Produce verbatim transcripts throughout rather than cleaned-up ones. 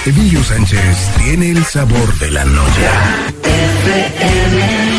Emilio Sánchez tiene el sabor de la noche. F M.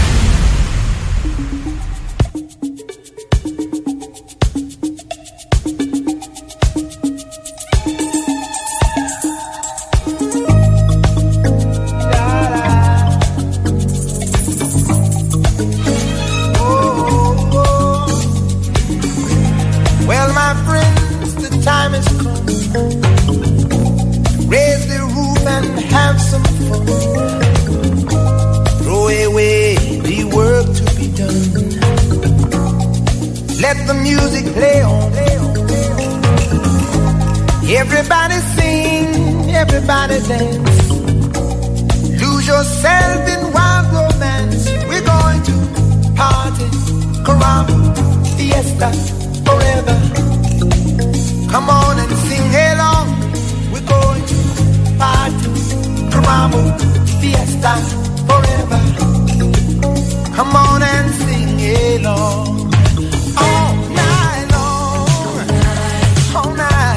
Everybody sing, everybody dance. Lose yourself in wild romance. We're going to party, caramba, fiesta, forever. Come on and sing along. We're going to party, caramba, fiesta, forever. Come on and sing along. All night long, all night.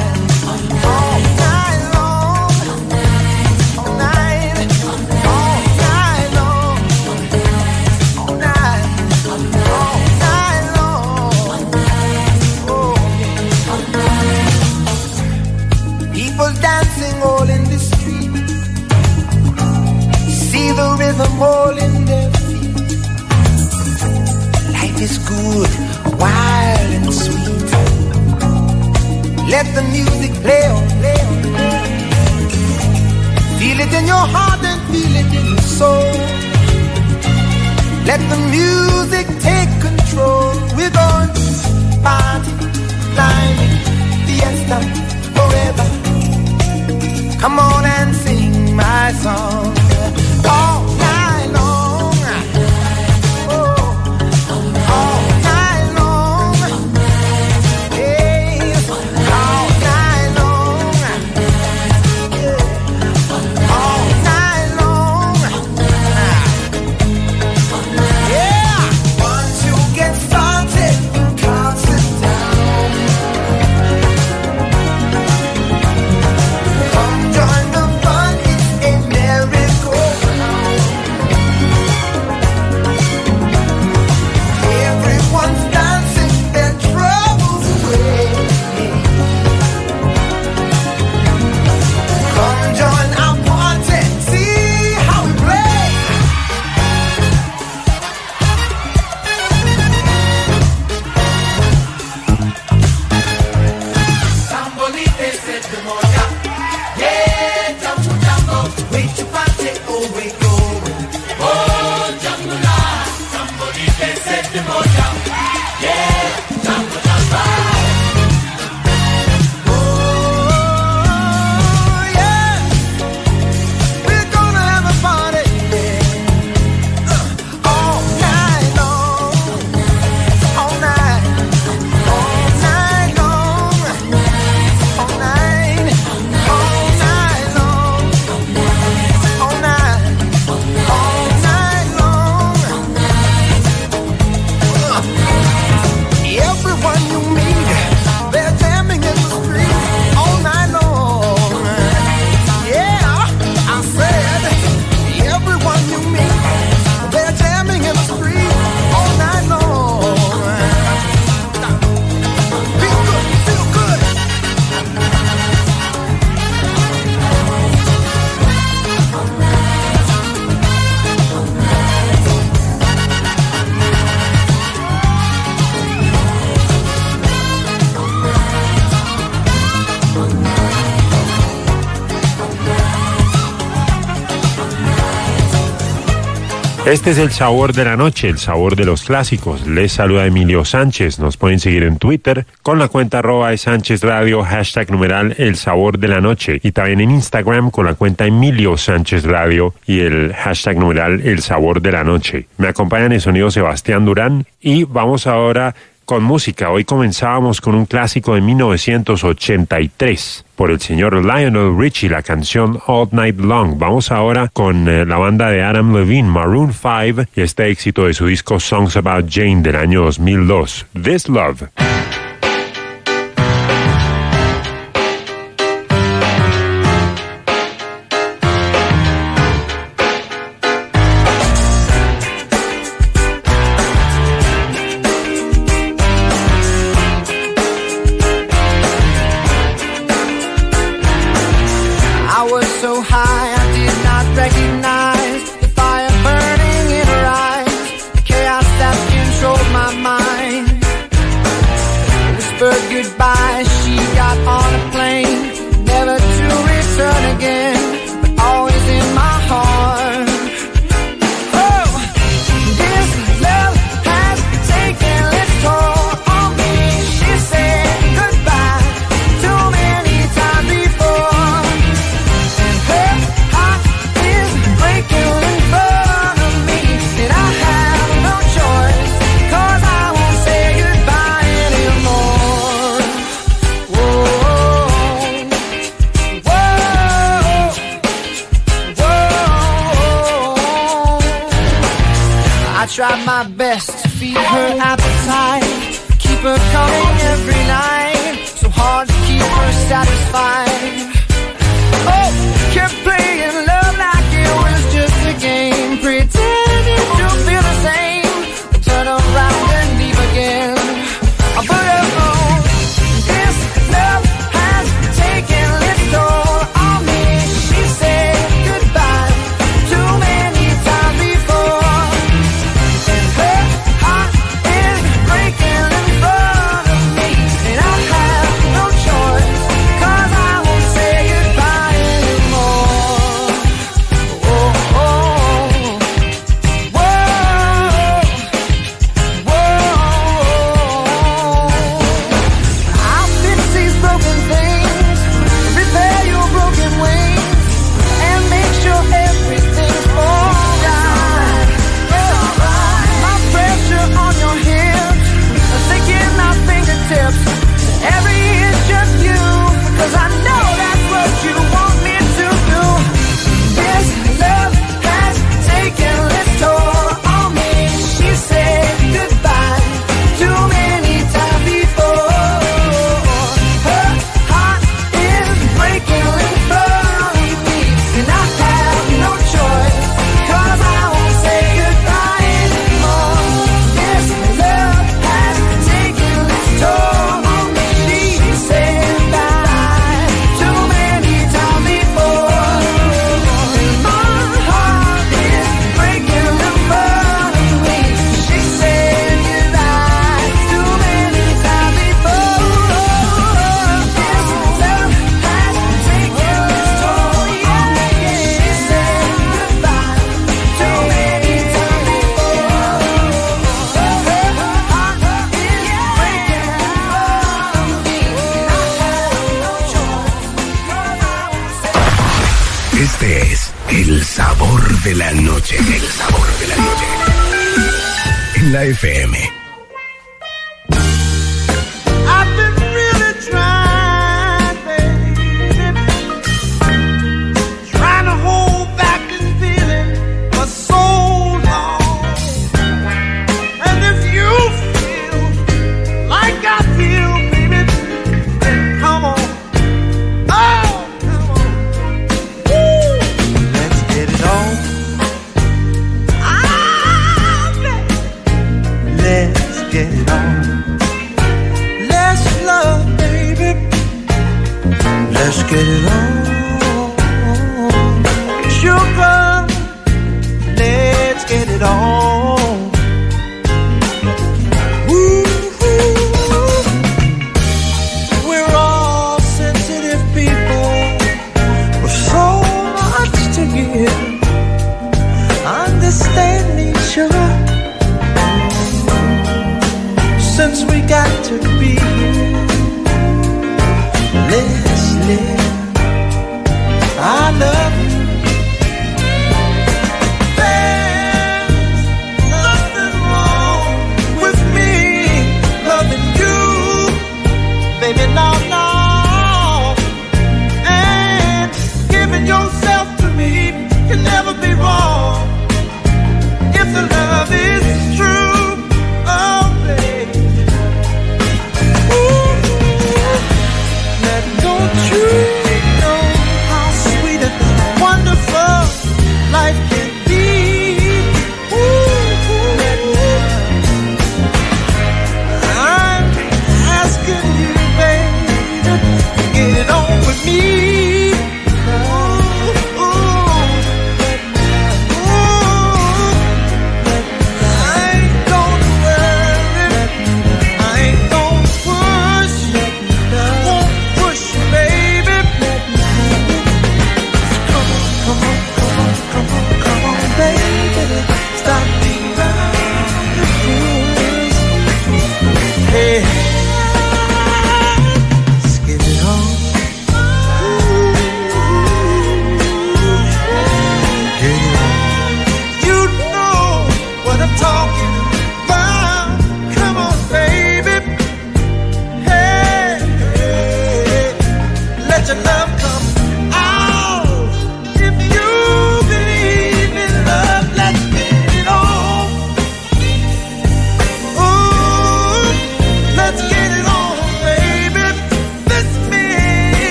The rhythm all in their feet. Life is good, wild and sweet. Let the music play on, play on, play on. Feel it in your heart and feel it in your soul. Let the music take control. We're going to party, climbing, fiesta, forever. Come on and sing my song. All night long, oh, all night long, yeah, all night long, yeah, all night long, yeah. Once you get started, you can't sit down. Come join the fun, it's a miracle. Este es el sabor de la noche, el sabor de los clásicos. Les saluda Emilio Sánchez. Nos pueden seguir en Twitter con la cuenta arroba de Sánchez Radio, hashtag numeral el sabor de la noche. Y también en Instagram con la cuenta Emilio Sánchez Radio y el hashtag numeral el sabor de la noche. Me acompaña en el sonido Sebastián Durán y vamos ahora con música. Hoy comenzábamos con un clásico de mil novecientos ochenta y tres por el señor Lionel Richie, la canción All Night Long. Vamos ahora con eh, la banda de Adam Levine, Maroon five, y este éxito de su disco Songs About Jane del año dos mil dos, This Love. again, but always in my heart. Oh, this love has taken its toll on me. She said goodbye too many times before, and her heart is breaking in front of me, and I have no choice, 'cause I won't say goodbye anymore. Whoa, whoa, whoa. I tried my best to feed her appetite, keep her coming every night, so hard to keep her satisfied. Oh, kept playing love like it was just a game, pretending to feel the same, turn around and leave again. I put her on. This love has taken its toll on me. She said goodbye too many times before, and her heart is breaking in front of me, and I have no choice, 'cause I won't say goodbye anymore. Oh, oh, whoa, whoa. I'll fix these broken things, repair your broken wings, and make sure everything's alright. My pressure on your hips, thinking my fingertips, every is just you, 'cause I know that's what you want me to do. This love has taken its toll on me. She said goodbye too many times before. Her heart is breaking in front of me, and I have no choice, 'cause I won't say goodbye anymore. This love has taken its toll on me. She said goodbye too many times before, and my heart is breaking in front of me. She said goodbye too many times before. This love has taken its toll on me. She said goodbye too many times before. Her heart is breaking in front of me, and I have no choice, 'cause I won't say. Este es el sabor de la noche. El sabor de la noche. En la F M. I've been really trying, baby, trying to hold back this feeling for so long. And if you feel like I feel, baby, then come on. Oh, come on. Woo. Let's get it on. Ah, baby. Let's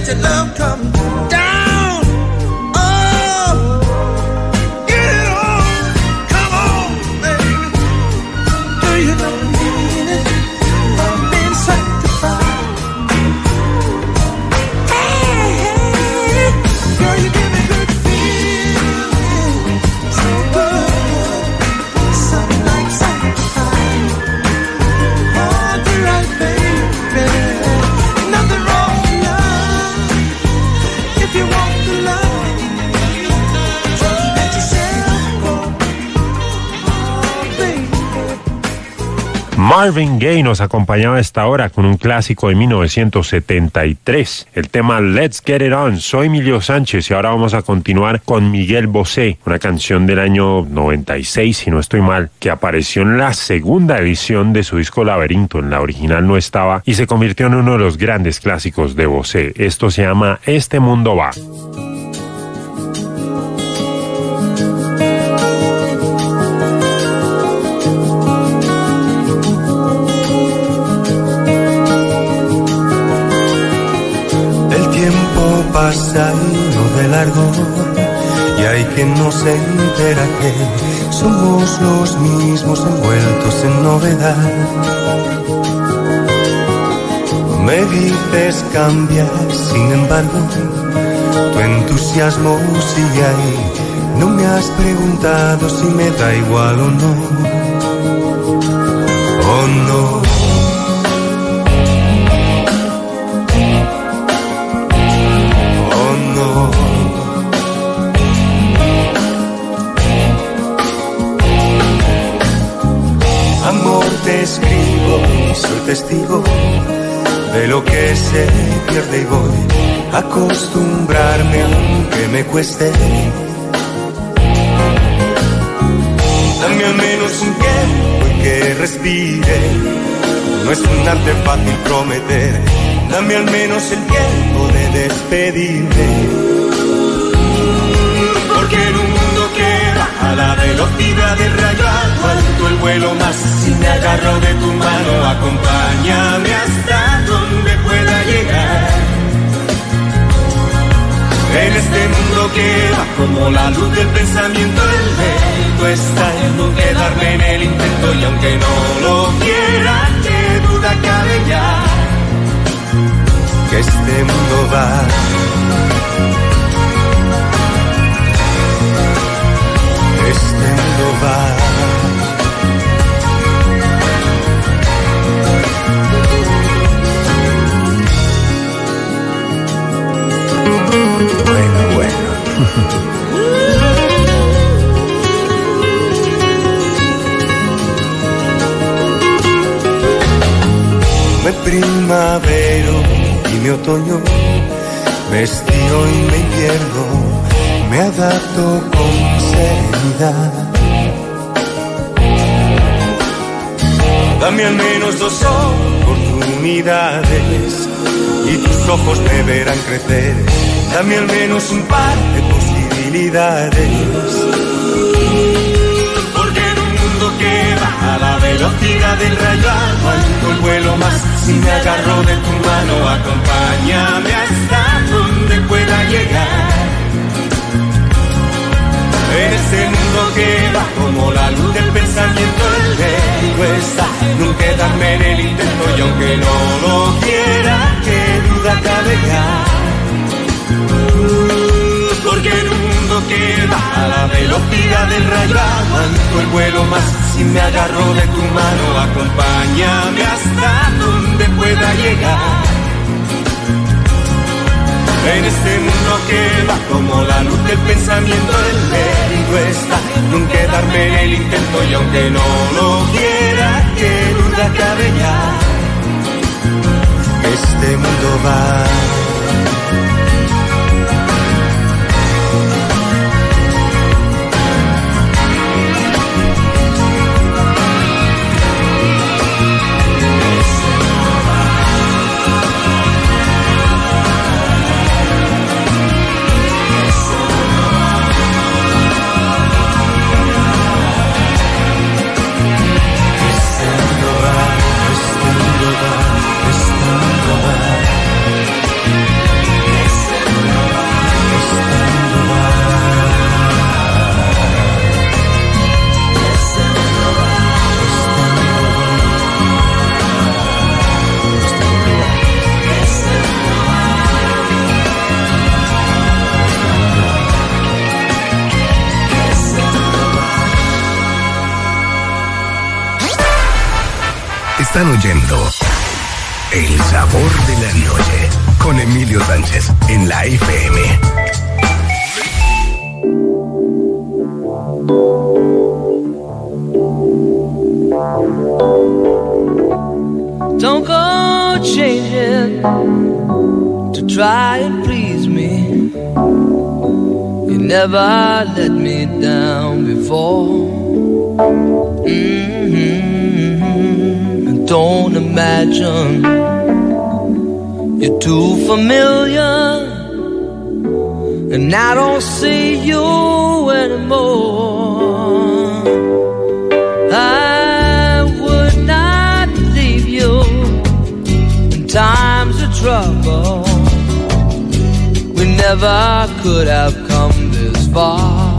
let your love come down. Oh, get it on, come on, baby. Do you know the meaning of being sanctified? Hey, hey, girl, you give me good feeling, so good, something like sanctified. Oh, do right, baby, nothing wrong with love. If you want the love, just let yourself go, oh, baby. Marvin Gaye nos acompañaba a esta hora con un clásico de mil novecientos setenta y tres, el tema Let's Get It On. Soy Emilio Sánchez y ahora vamos a continuar con Miguel Bosé, una canción del año noventa y seis, si no estoy mal, que apareció en la segunda edición de su disco Laberinto. En la original no estaba y se convirtió en uno de los grandes clásicos de Bosé. Esto se llama Este Mundo Va. El tiempo pasa y no de largo, y hay quien no se entera que somos los mismos envueltos en novedad. Me dices cambiar, sin embargo, tu entusiasmo sigue ahí. No me has preguntado si me da igual o no. Oh no. Oh no. Amor, te escribo y soy testigo de lo que se pierde y voy a acostumbrarme aunque me cueste. Dame al menos un tiempo en que respire, no es un arte fácil prometer. Dame al menos el tiempo de despedirme, porque en un mundo que va a la velocidad del rayo alto el vuelo más. Si me agarro de tu mano, acompáñame hasta donde pueda llegar. En este mundo que va como la luz del pensamiento, el reto está en no quedarme en el intento. Y aunque no lo quiera, qué duda cabe ya, que este mundo va. Este mundo va. Bueno, bueno. Me primavero y mi otoño, me estiro y me invierno, me adapto con serenidad. Dame al menos dos oportunidades y tus ojos me verán crecer. Dame al menos un par de posibilidades, porque en un mundo que va a la velocidad del rayo alto el vuelo más. Si me agarro de tu mano, acompáñame hasta donde pueda llegar. En este mundo que va como la luz del pensamiento, el riesgo está en no quedarme en el intento. Y aunque no lo quiera, qué duda cabe ya, porque en un mundo que va a la velocidad del rayo aguanto el vuelo más. Si me agarro de tu mano, acompáñame hasta donde pueda llegar. En este mundo que va como la luz del pensamiento, el peligro está en no quedarme en el intento. Y aunque no lo quiera, qué duda cabe ya, este mundo va. Están oyendo El Sabor de la Noche con Emilio Sánchez en la F M. Don't go changing to try and please me. You never let me down before. Mm-hmm. Don't imagine you're too familiar, and I don't see you anymore. I would not leave you in times of trouble. We never could have come this far.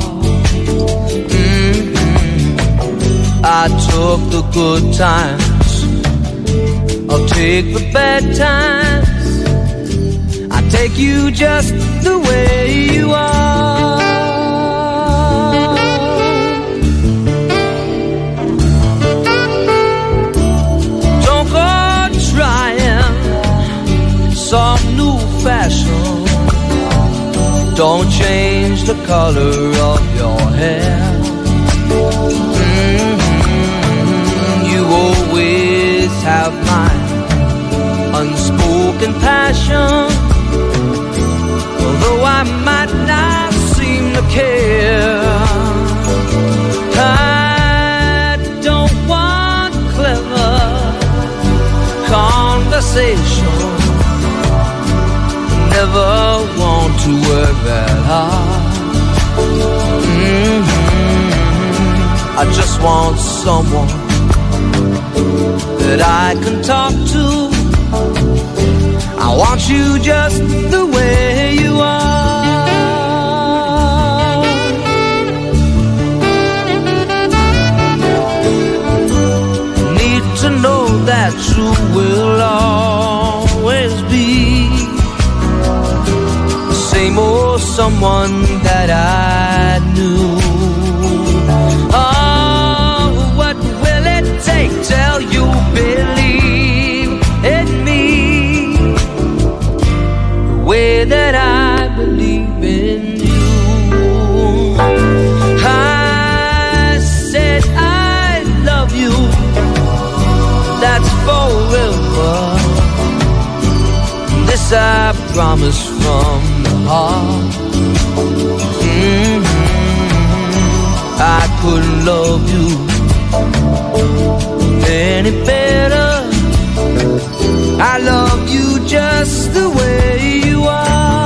Mm-hmm. I took the good times, I'll take the bad times. I take you just the way you are. Don't go trying some new fashion. Don't change the color of your hair. Mm-hmm. You always have my unspoken passion. Although I might not seem to care, I don't want clever conversation. Never want to work that hard. Mm-hmm. I just want someone that I can talk to. I want you just the way you are. Need to know that you will always be the same old someone that I knew. Oh, what will it take till you believe in me the way that I believe in you? I said I love you, that's forever. This I promise from the heart. Mm-hmm. I couldn't love you any better. I love you just the way you are.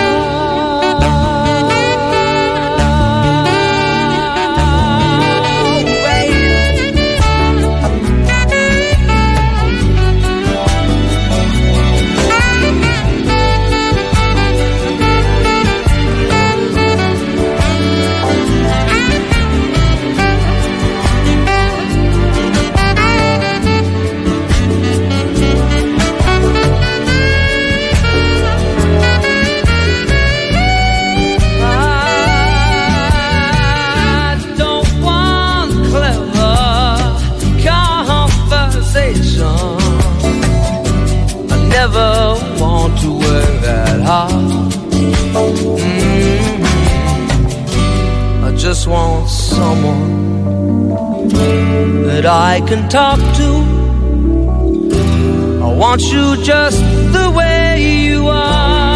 Want to work that hard. Mm-hmm. I just want someone that I can talk to. I want you just the way you are.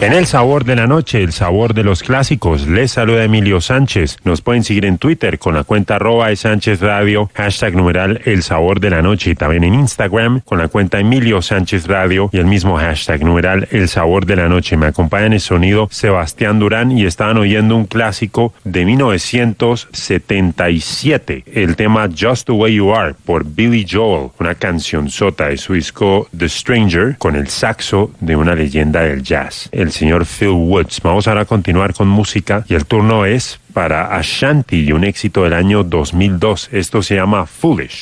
En El Sabor de la Noche, el sabor de los clásicos, les saluda Emilio Sánchez. Nos pueden seguir en Twitter con la cuenta arroba de Sánchez Radio, hashtag numeral El Sabor de la Noche, y también en Instagram con la cuenta Emilio Sánchez Radio y el mismo hashtag numeral El Sabor de la Noche. Me acompaña en el sonido Sebastián Durán y estaban oyendo un clásico de mil novecientos setenta y siete, el tema Just the Way You Are por Billy Joel, una cancionzota de su disco The Stranger con el saxo de una leyenda del jazz, el señor Phil Woods. Vamos ahora a continuar con música y el turno es para Ashanti y un éxito del año dos mil dos. Esto se llama Foolish.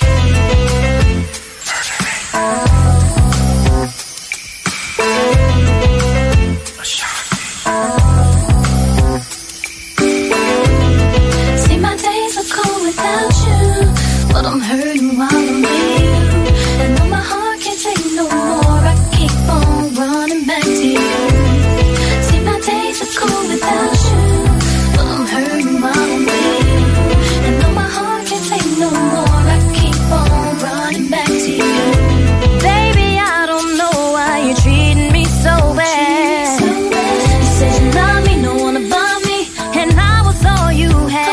See, my days are cold without you, but I'm hurting while I'm with you, and though my heart can't take no more, I keep on running back to you. See, my days are cold without you, but I'm hurting while I'm with you, and though my heart can't take no more, I keep on running back to you. Baby, I don't know why you're treating me so bad. You said you love me, no one above me, and I was all you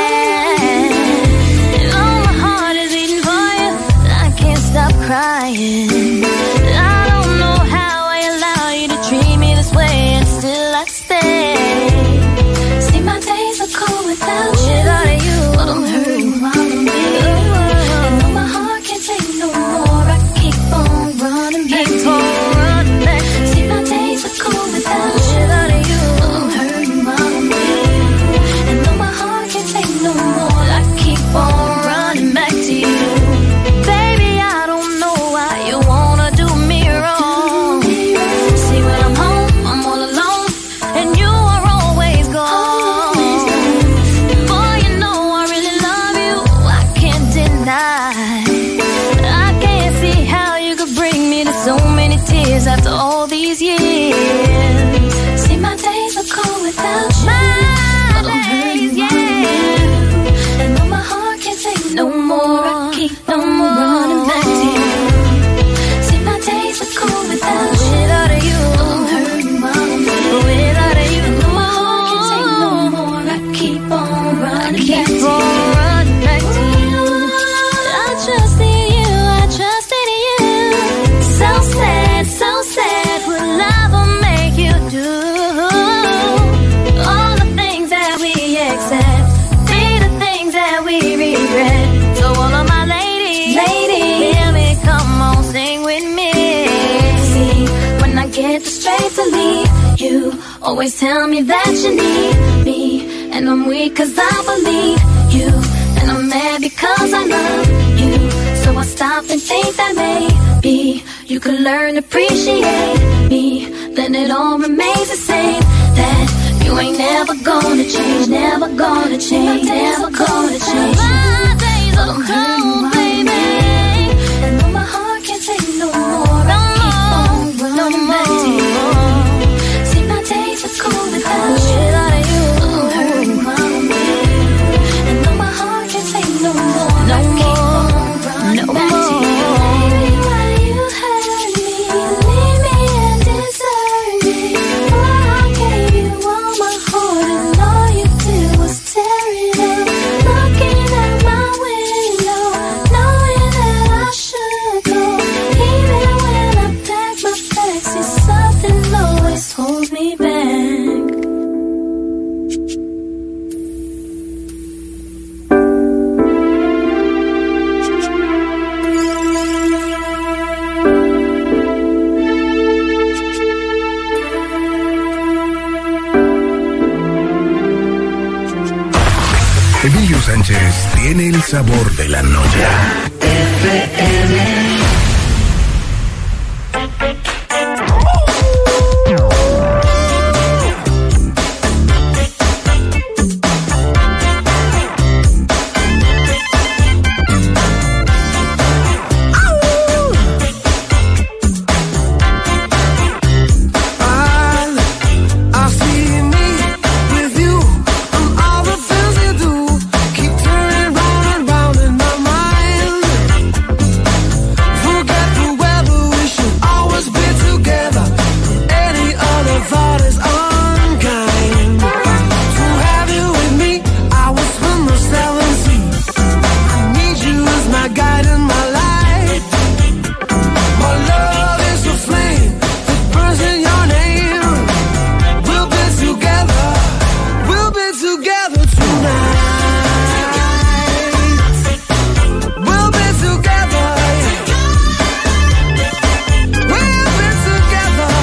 had. And all my heart is beating for you, I can't stop crying. I don't know how I allow you to treat me this way, and still I stay. See, my days are cold without you, without you, but I'm hurting while I'm with you, and though my heart can't take no more, I keep on running back to you. See, my days are cold without you, without you, but I'm hurting while I'm with you, and though my heart can't take no more, I keep on running back to you. Baby, I don't know why you wanna do me wrong. See, when I'm home, I'm all alone, and you are always gone. Boy, you know I really love you, I can't deny. I can't see how you could bring me to so many tears after all these years. See, my days are cold without you, but I'm hurting while I'm with you, and though my heart can't take no more, I keep on running back to you. See, my days are cold without you, without you, but I'm hurting while I'm with you, without you, and though my heart can't take no more, I keep on running back to you. Running back to you. I trust in you, I trust in you. So sad, so sad, what love will make you do. All the things that we accept, be the things that we regret. So all of my ladies, ladies, hear me, come on, sing with me. See, when I get the strength to leave, you always tell me that you need me, and I'm weak cause I believe you, and I'm mad because I love you. So I stop and think that maybe you could learn to appreciate me, then it all remains the same. That you ain't never gonna change, never gonna change, never gonna change. My days are cold, baby, and though my heart can't take no more, I keep on running back to you. See, my days are cold without you, but I'm hurting while I'm with you, and though my heart can't take no more, I keep on running back to you. Baby, why you hurt me, leave me and desert me? Why I gave you all my heart and all you did was tear it up. Looking at my window, knowing that I should go, even when I pack my bags, see, something always holds me back. Emilio Sánchez tiene el sabor de la noche. Keep turning round and round in my mind. together tonight. We'll be together. We'll be together.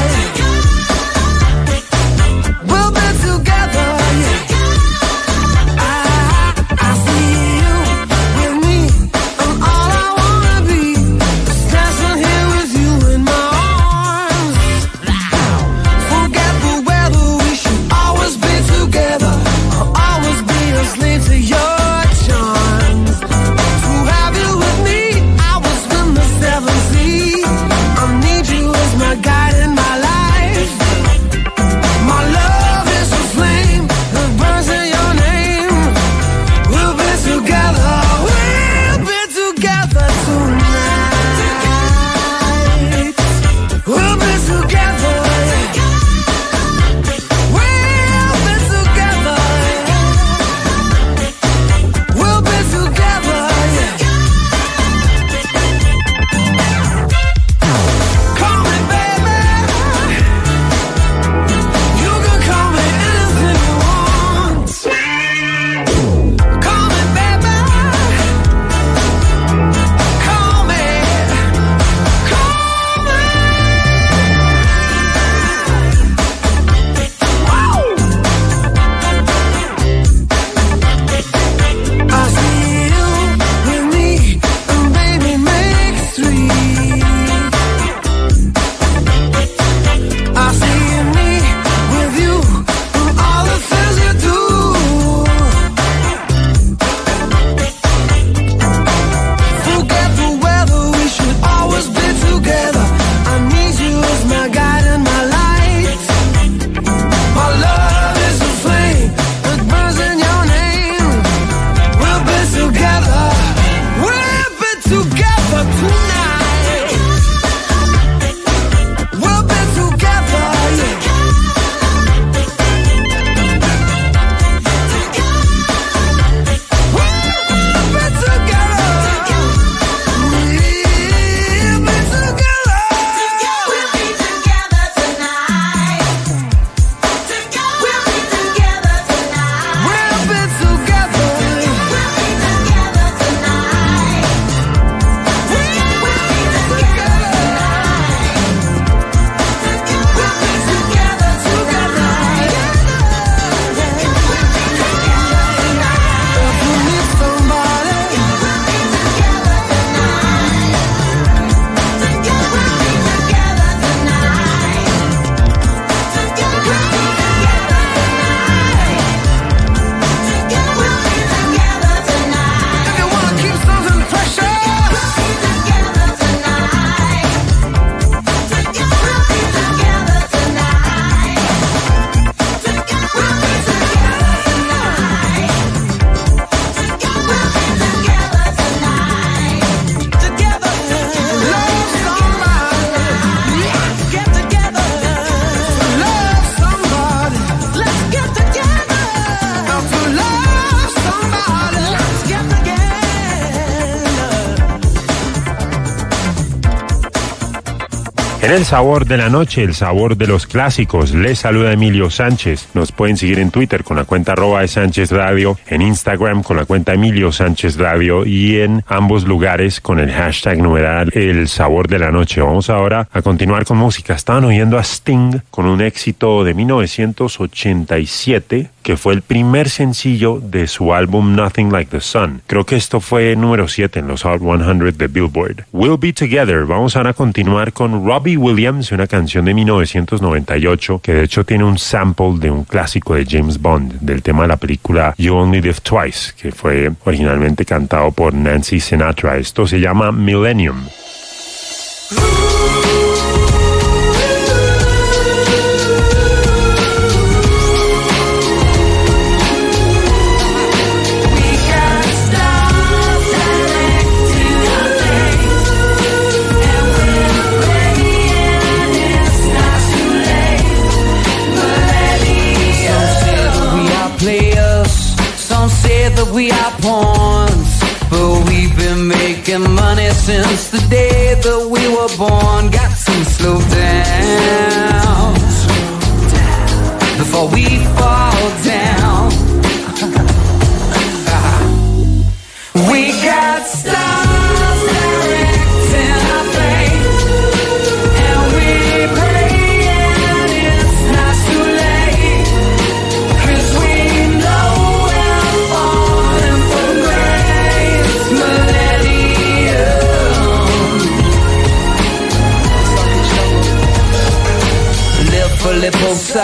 We'll be together. I, I see you with me. I'm all I wanna be. Just dancing here with you in my arms. Forget the weather. We should always be together. I'll always be a slave to your charms. To have you with me, I will swim the seven seas. I need you as my guide in my life. My love is a flame that burns in your name. We'll be together. We'll be together tonight. We'll be together. We'll be together. We'll be together. Call me baby. You can call me anything you want. Call me baby. Call me. Call me. I see you with me, and baby make three. I see me with you, and all the things you do. Forget the weather, we should always be together. I need you as my guide and my light. My love is a flame that burns in your name. We'll be together. We'll be together tonight. We'll be together. We'll be together. We'll be together. We'll be together tonight. We'll be together tonight. We'll be together. We'll be together tonight. We'll be together tonight. We'll be together tonight. If you need somebody, We'll be together tonight. We'll be together tonight. We'll be together tonight. if you wanna keep something precious, Together tonight. We'll be together tonight. We'll be together tonight. We'll be together tonight. Together. love somebody. Get together. Love somebody. Let's get together. Now to love somebody. Let's get together. En el sabor de la noche, el sabor de los clásicos, les saluda Emilio Sánchez. Nos pueden seguir en Twitter con la cuenta arroba de Sánchez Radio, en Instagram con la cuenta Emilio Sánchez Radio y en ambos lugares con el hashtag numeral el sabor de la noche. Vamos ahora a continuar con música. Estaban oyendo a Sting con un éxito de mil novecientos ochenta y siete que fue el primer sencillo de su álbum Nothing Like the Sun. Creo que esto fue número siete en los Hot cien de Billboard. We'll Be Together. Vamos ahora a continuar con Robbie Williams, una canción de mil novecientos noventa y ocho que de hecho tiene un sample de un clásico de James Bond, del tema de la película You Only Live Twice, que fue originalmente cantado por Nancy Sinatra. Esto se llama Millennium. That we are pawns, but we've been making money since the day that we were born. Got to slow down before we fall down.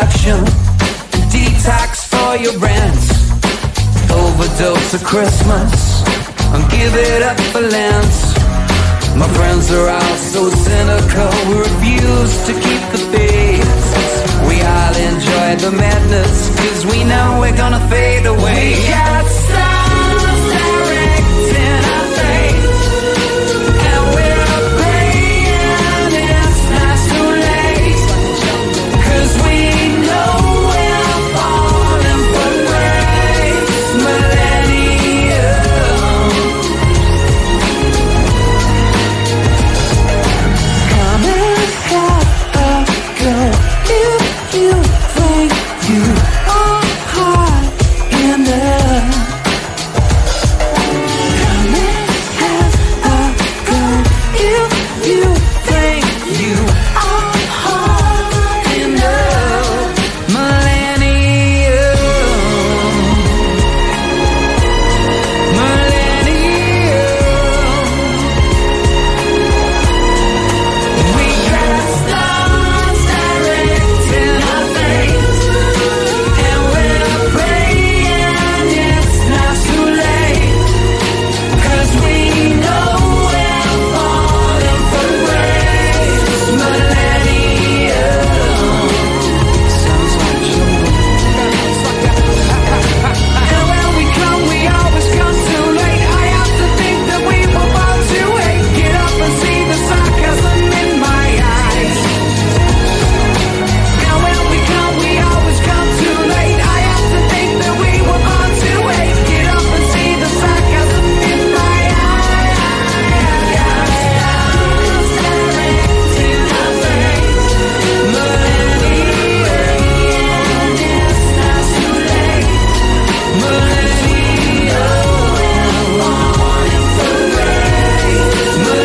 destruction. Detox for your rent. Overdose of Christmas. And give it up for Lent. My friends are all so cynical. We refuse to keep the faith. We all enjoy the madness, cause we know we're gonna fade away. We got stars directing our fate, and we're praying it's not too late, cause we know we're falling from grace. Millennium, come and have a go. If you think you are hot enough, come and have a go. If you think you are hot enough, millennium, millennium. We got stars directing our fate, and we're praying it's not too late, cause we know we're falling from grace. Millennium. Sounds like jungle. And when we come, we always come too late. I have to think that we were born to hate. Get up and see the sarcasm in my eyes. And when we come, we always come too late. I have to think that we were born to hate. Get up and see the sarcasm in my eyes. Directing our fate. Millennium, it's not too late. Millennium, we're falling from grace.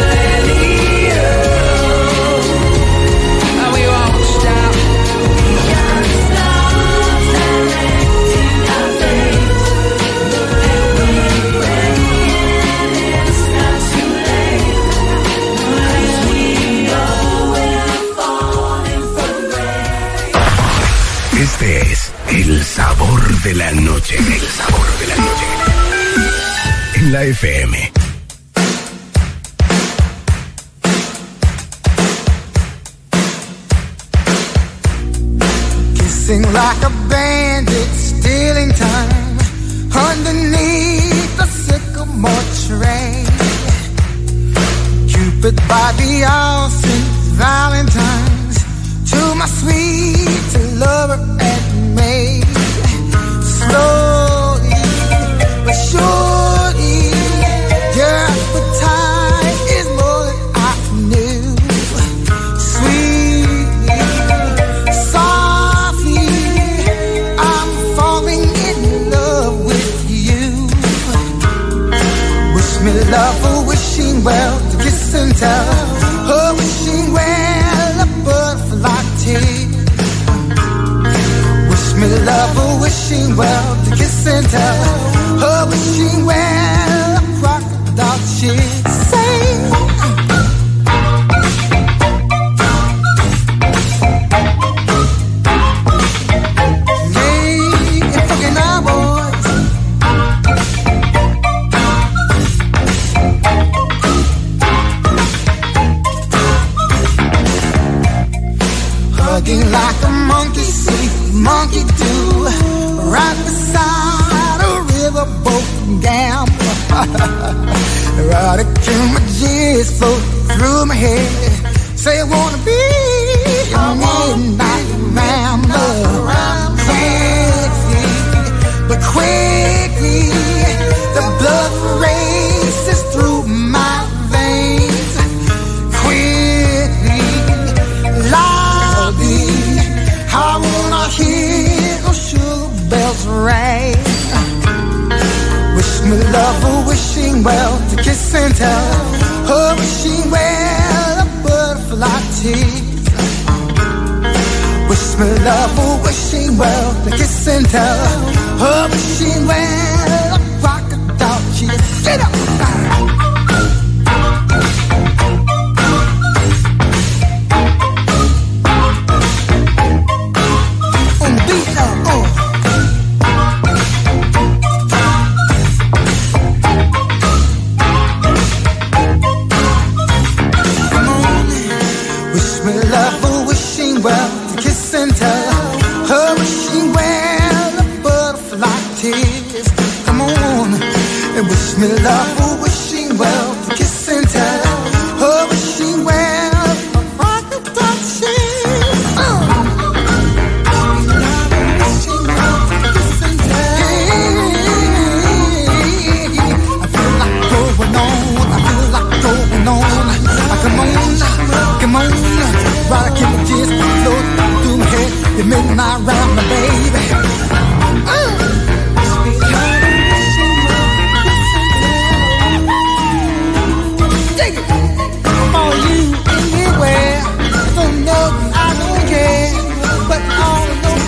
Millennium, and we won't stop. We got stars directing our fate, and we're praying it's not too late, cause we know we're falling from grace. Este es el sabor de la noche. El sabor de la noche. En la F M. Kissing like a bandit, stealing time underneath the sycamore tree. Cupid by the ocean, Valentine's to my sweet lover and me. Slowly but surely, just the time is more than I knew. Sweetly, softly, I'm falling in love with you. Wish me love, oh, wishing well, to kiss and tell. Oh, wishing well, a butterfly tear. Wish me love, oh, wishing well, to kiss and tell. Oh, wishing well, a crocodile tear. Say, like a monkey see, monkey do, right beside a riverboat gambler. Right till my G's float through my head. Say I wanna be a midnight rambler. Quickly, but quickly, the blood races through my veins. Quickly, loudly, I wanna hear those sugar bells ring. Wish me love, oh, wishing well, to kiss and tell. Oh, wishing well, a butterfly tease. Wish me love, oh, wishing well, to kiss and tell. Oh, wishing well, a crocodile cheese. Get up! kiss. Come on and wish me love, oh, wishing well, for kiss and tell. Oh, wishing well, for rock and touching. Uh. Wishing well, for kiss and tell. I feel like going on, I feel like going on. Come on, come on, while I keep my tears flow through my head. You make my round, my baby. Uh. Take it for you anywhere. Don't know, I don't care, but all I know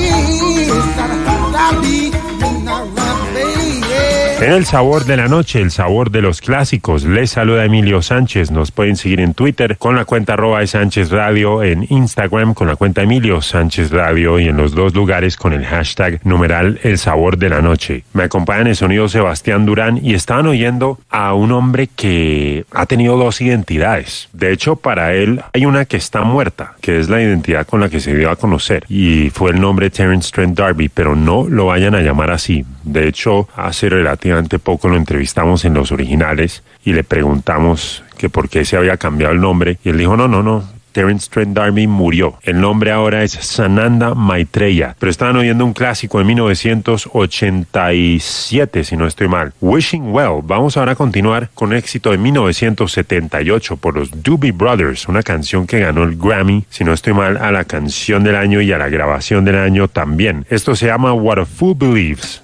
is that I'll be when I run, baby. En el sabor de la noche, el sabor de los clásicos, les saluda Emilio Sánchez. Nos pueden seguir en Twitter con la cuenta arroba de Sánchez Radio, en Instagram con la cuenta Emilio Sánchez Radio y en los dos lugares con el hashtag numeral el sabor de la noche. Me acompaña en el sonido Sebastián Durán y estaban oyendo a un hombre que ha tenido dos identidades. De hecho, para él hay una que está muerta, que es la identidad con la que se dio a conocer y fue el nombre Terence Trent D'Arby, pero no lo vayan a llamar así. De hecho, hace relativamente poco lo entrevistamos en los originales y le preguntamos que por qué se había cambiado el nombre y él dijo no, no, no, Terence Trent D'Arby murió. El nombre ahora es Sananda Maitreya, pero estaban oyendo un clásico de mil novecientos ochenta y siete, si no estoy mal, Wishing Well. Vamos ahora a continuar con un éxito de mil novecientos setenta y ocho por los Doobie Brothers, una canción que ganó el Grammy, si no estoy mal, a la canción del año y a la grabación del año también. Esto se llama What a Fool Believes.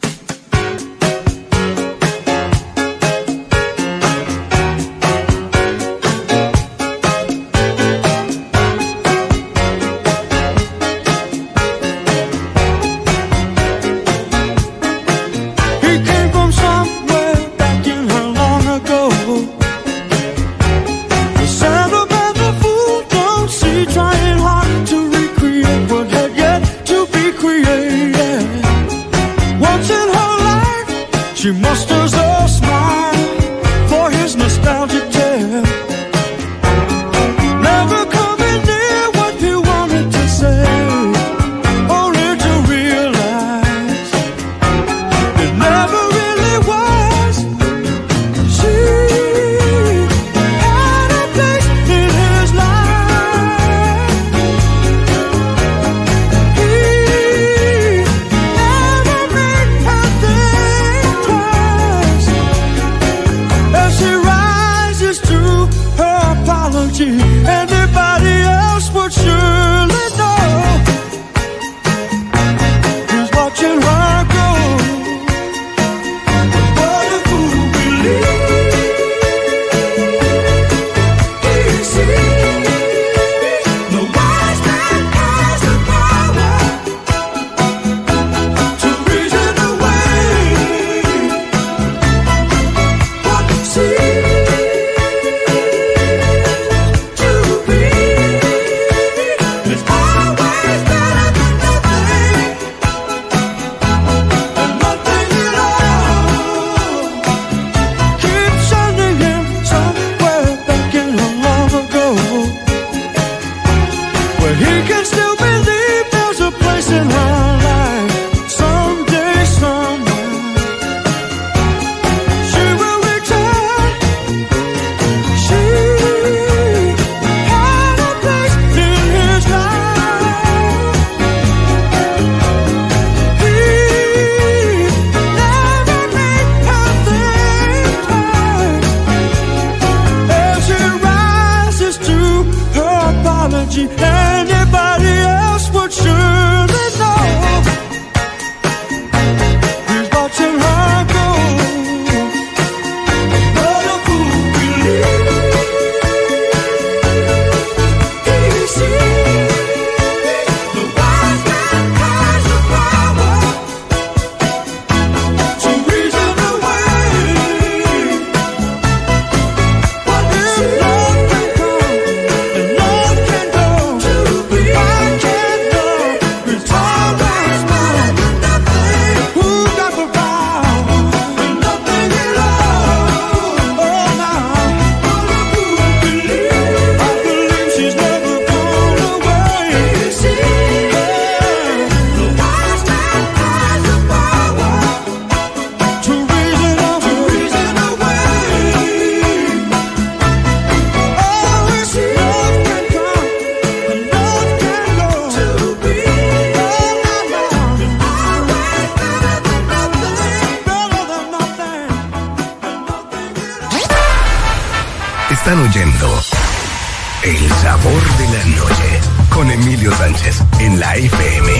Twice Están oyendo El Sabor de la Noche con Emilio Sánchez en la F M.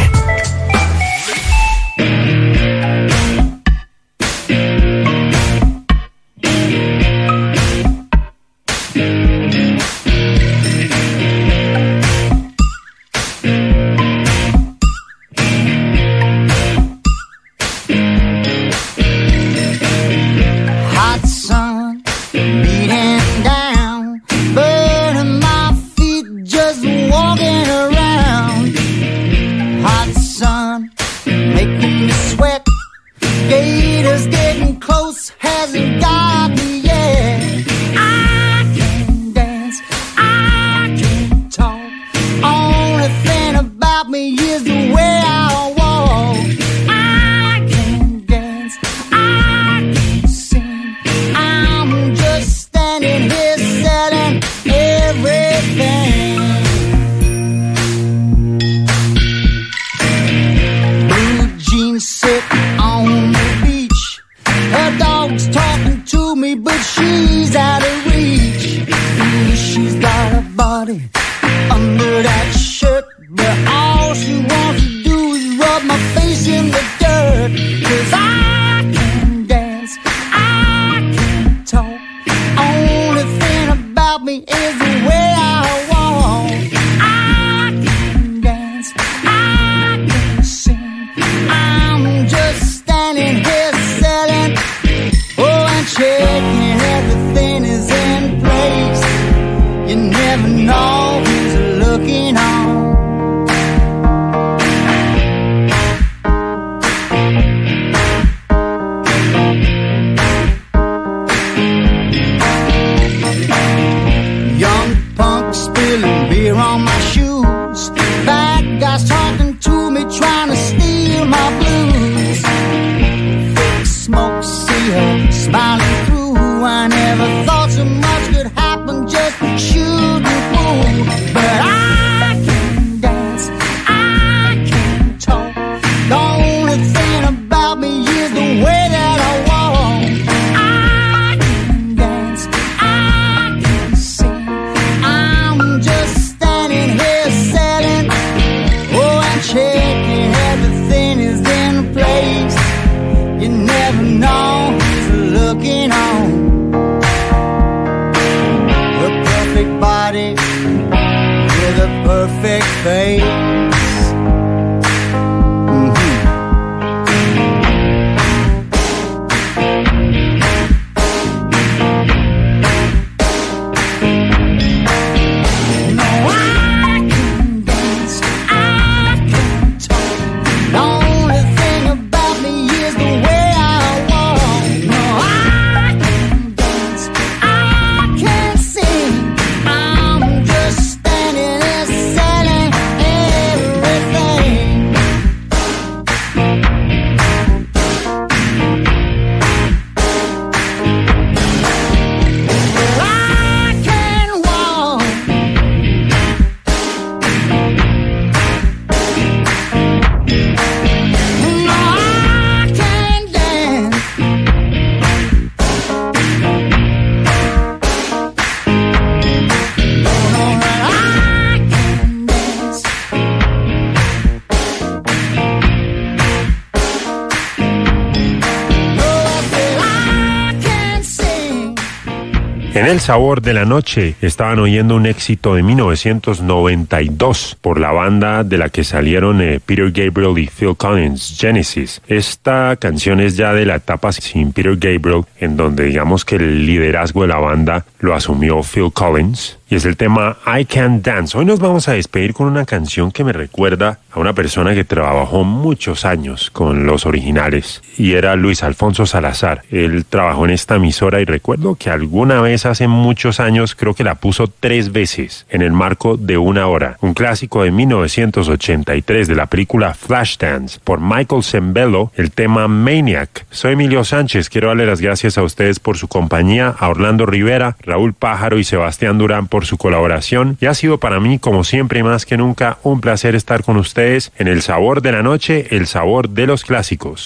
En El Sabor de la Noche estaban oyendo un éxito de mil novecientos noventa y dos por la banda de la que salieron eh, Peter Gabriel y Phil Collins, Genesis. Esta canción es ya de la etapa sin Peter Gabriel, en donde digamos que el liderazgo de la banda lo asumió Phil Collins, y es el tema I Can Dance. Hoy nos vamos a despedir con una canción que me recuerda a una persona que trabajó muchos años con los originales, y era Luis Alfonso Salazar. Él trabajó en esta emisora y recuerdo que alguna vez hace muchos años, creo que la puso tres veces en el marco de una hora. Un clásico de mil novecientos ochenta y tres de la película Flashdance por Michael Sembello, el tema Maniac. Soy Emilio Sánchez, quiero darle las gracias a ustedes por su compañía, a Orlando Rivera, Raúl Pájaro y Sebastián Durán por su colaboración, y ha sido para mí, como siempre y más que nunca, un placer estar con ustedes en El Sabor de la Noche, el sabor de los clásicos.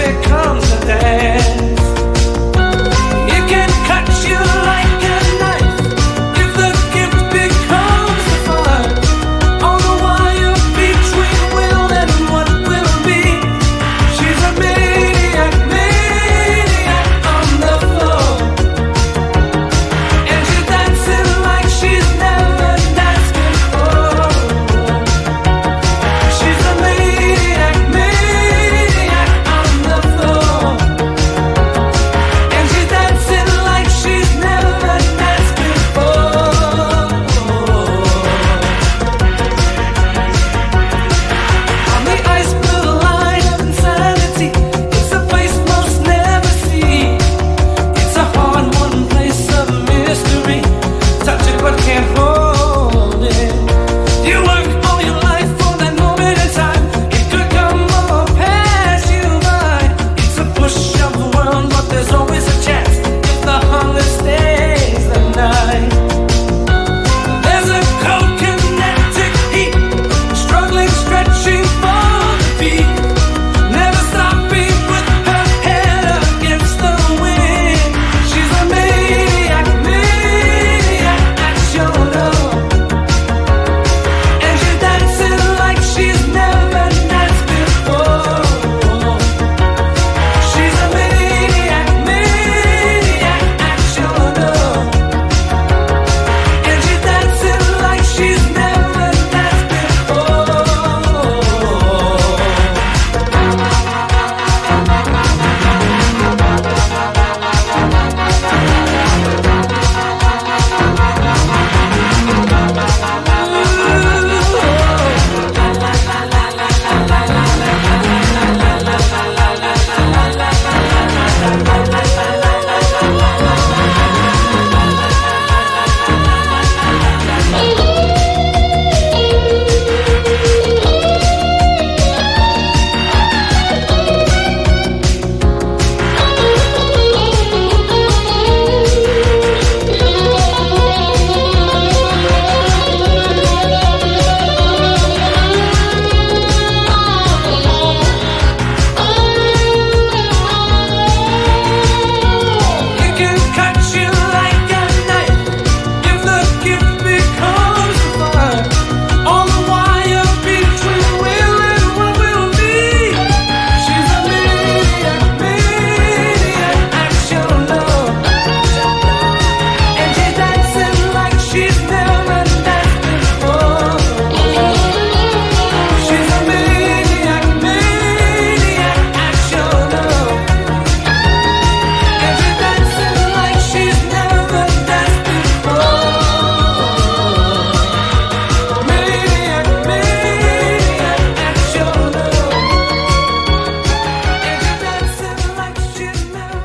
because